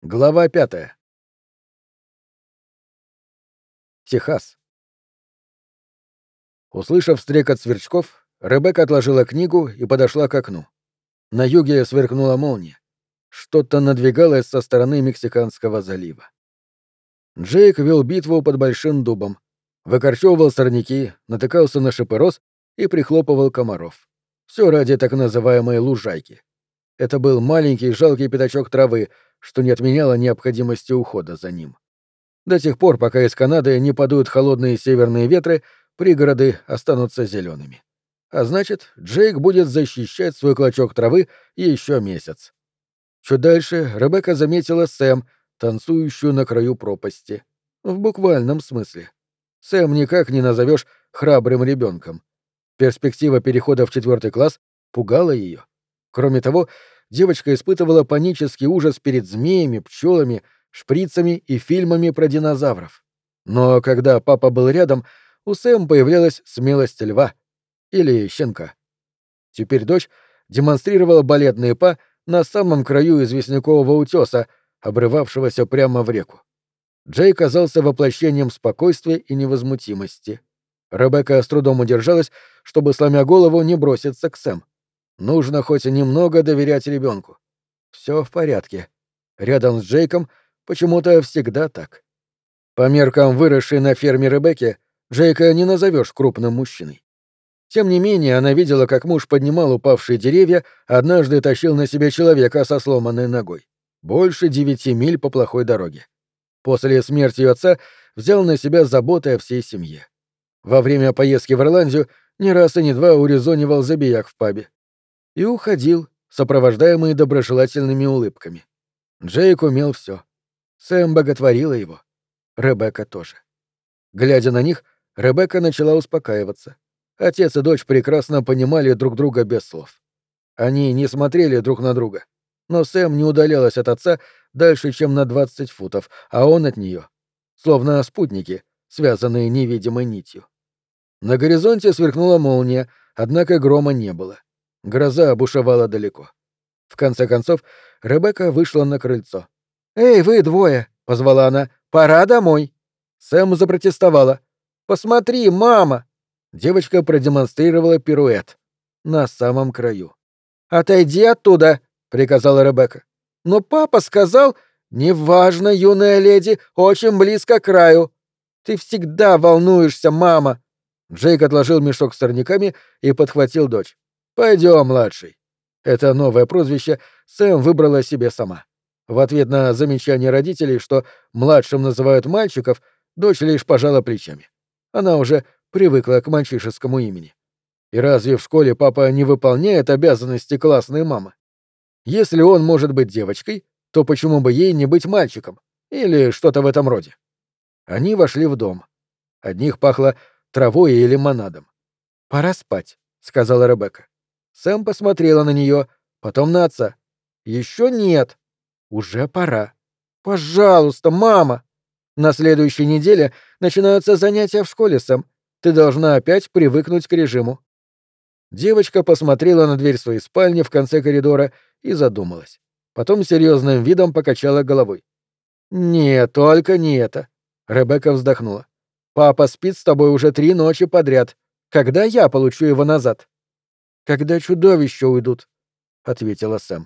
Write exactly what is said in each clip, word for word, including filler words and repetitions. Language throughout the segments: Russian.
Глава пятая. Техас. Услышав стрекот сверчков, Ребекка отложила книгу и подошла к окну. На юге сверкнула молния. Что-то надвигалось со стороны Мексиканского залива. Джейк вел битву под большим дубом. Выкорчевывал сорняки, натыкался на шипы роз и прихлопывал комаров. Все ради так называемой лужайки. Это был маленький жалкий пятачок травы, что не отменяло необходимости ухода за ним. До тех пор, пока из Канады не подуют холодные северные ветры, пригороды останутся зелеными. А значит, Джейк будет защищать свой клочок травы еще месяц. Чуть дальше Ребекка заметила Сэм, танцующую на краю пропасти. В буквальном смысле. Сэм никак не назовешь храбрым ребенком. Перспектива перехода в четвертый класс пугала ее. Кроме того, девочка испытывала панический ужас перед змеями, пчелами, шприцами и фильмами про динозавров. Но когда папа был рядом, у Сэм появлялась смелость льва или щенка. Теперь дочь демонстрировала балетные па на самом краю известнякового утеса, обрывавшегося прямо в реку. Джей казался воплощением спокойствия и невозмутимости. Ребекка с трудом удержалась, чтобы, сломя голову, не броситься к Сэм. Нужно хоть немного доверять ребенку. Все в порядке. Рядом с Джейком почему-то всегда так. По меркам выросшей на ферме Ребекки, Джейка не назовешь крупным мужчиной. Тем не менее, она видела, как муж поднимал упавшие деревья, однажды тащил на себе человека со сломанной ногой. Больше девяти миль по плохой дороге. После смерти ее отца взял на себя заботы о всей семье. Во время поездки в Ирландию не раз и не два урезонивал забияк в пабе. И уходил, сопровождаемый доброжелательными улыбками. Джейк умел все. Сэм боготворила его. Ребекка тоже. Глядя на них, Ребекка начала успокаиваться. Отец и дочь прекрасно понимали друг друга без слов. Они не смотрели друг на друга. Но Сэм не удалялась от отца дальше, чем на двадцать футов, а он от нее. Словно спутники, связанные невидимой нитью. На горизонте сверкнула молния, однако грома не было. Гроза бушевала далеко. В конце концов, Ребекка вышла на крыльцо. «Эй, вы двое!» — позвала она. «Пора домой!» Сэм запротестовала. «Посмотри, мама!» Девочка продемонстрировала пируэт. На самом краю. «Отойди оттуда!» — приказала Ребекка. «Но папа сказал...» «Неважно, юная леди, очень близко к краю. Ты всегда волнуешься, мама!» Джейк отложил мешок с сорняками и подхватил дочь. «Пойдем, младший». Это новое прозвище Сэм выбрала себе сама. В ответ на замечание родителей, что младшим называют мальчиков, дочь лишь пожала плечами. Она уже привыкла к мальчишескому имени. И разве в школе папа не выполняет обязанности классной мамы? Если он может быть девочкой, то почему бы ей не быть мальчиком? Или что-то в этом роде? Они вошли в дом. От них пахло травой и лимонадом. «Пора спать», — сказала Ребекка. Сэм посмотрела на нее, потом на отца. «Еще нет. Уже пора. Пожалуйста, мама!» «На следующей неделе начинаются занятия в школе, Сэм. Ты должна опять привыкнуть к режиму». Девочка посмотрела на дверь своей спальни в конце коридора и задумалась. Потом серьезным видом покачала головой. «Нет, только не это». Ребекка вздохнула. «Папа спит с тобой уже три ночи подряд. Когда я получу его назад?» «Когда чудовища уйдут», — ответила Сэм.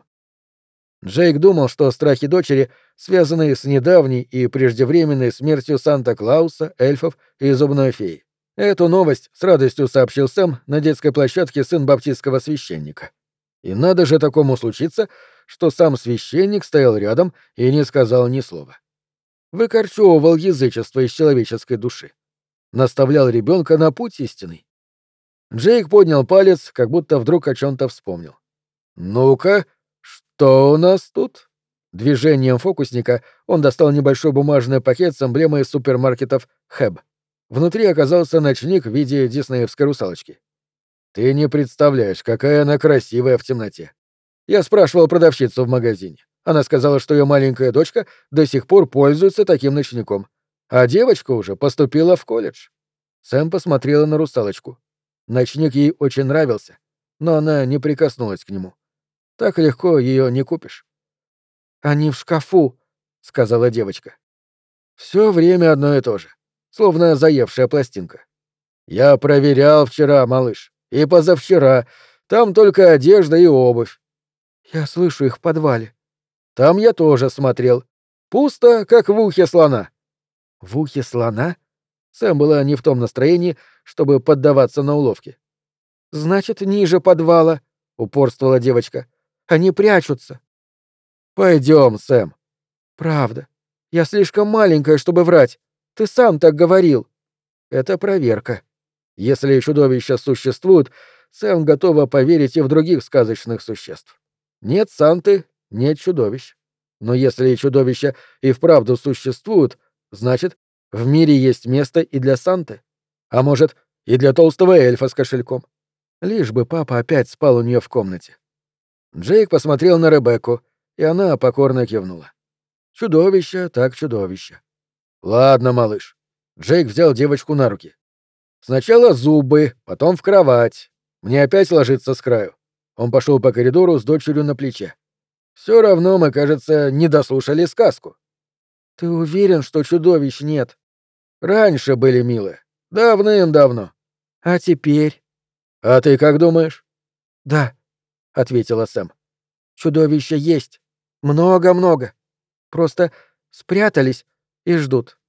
Джейк думал, что страхи дочери связаны с недавней и преждевременной смертью Санта-Клауса, эльфов и зубной феи. Эту новость с радостью сообщил Сэм на детской площадке сын баптистского священника. И надо же такому случиться, что сам священник стоял рядом и не сказал ни слова. Выкорчевывал язычество из человеческой души. Наставлял ребенка на путь истинный. Джейк поднял палец, как будто вдруг о чем-то вспомнил. «Ну-ка, что у нас тут?» Движением фокусника он достал небольшой бумажный пакет с эмблемой супермаркетов «Хэб». Внутри оказался ночник в виде диснеевской русалочки. «Ты не представляешь, какая она красивая в темноте. Я спрашивал продавщицу в магазине. Она сказала, что ее маленькая дочка до сих пор пользуется таким ночником. А девочка уже поступила в колледж». Сэм посмотрела на русалочку. Ночник ей очень нравился, но она не прикоснулась к нему. Так легко ее не купишь. «Они в шкафу», сказала девочка. Все время одно и то же, словно заевшая пластинка. Я проверял вчера, малыш, и позавчера. Там только одежда и обувь. Я слышу их в подвале. Там я тоже смотрел. Пусто, как в ухе слона. В ухе слона? Сэм была не в том настроении, чтобы поддаваться на уловки. Значит, ниже подвала, упорствовала девочка. Они прячутся. Пойдем, Сэм. Правда. Я слишком маленькая, чтобы врать. Ты сам так говорил. Это проверка. Если чудовища существуют, Сэм готова поверить и в других сказочных существ. Нет Санты, нет чудовищ. Но если чудовища и вправду существуют, значит, в мире есть место и для Санты. А может, и для толстого эльфа с кошельком. Лишь бы папа опять спал у нее в комнате. Джейк посмотрел на Ребекку, и она покорно кивнула. Чудовище так чудовище. Ладно, малыш. Джейк взял девочку на руки. Сначала зубы, потом в кровать. Мне опять ложиться с краю. Он пошел по коридору с дочерью на плече. Все равно мы, кажется, не дослушали сказку. Ты уверен, что чудовищ нет? Раньше были, милые. Давным-давно. А теперь? А ты как думаешь? Да, ответила Сэм. Чудовища есть. Много-много. Просто спрятались и ждут.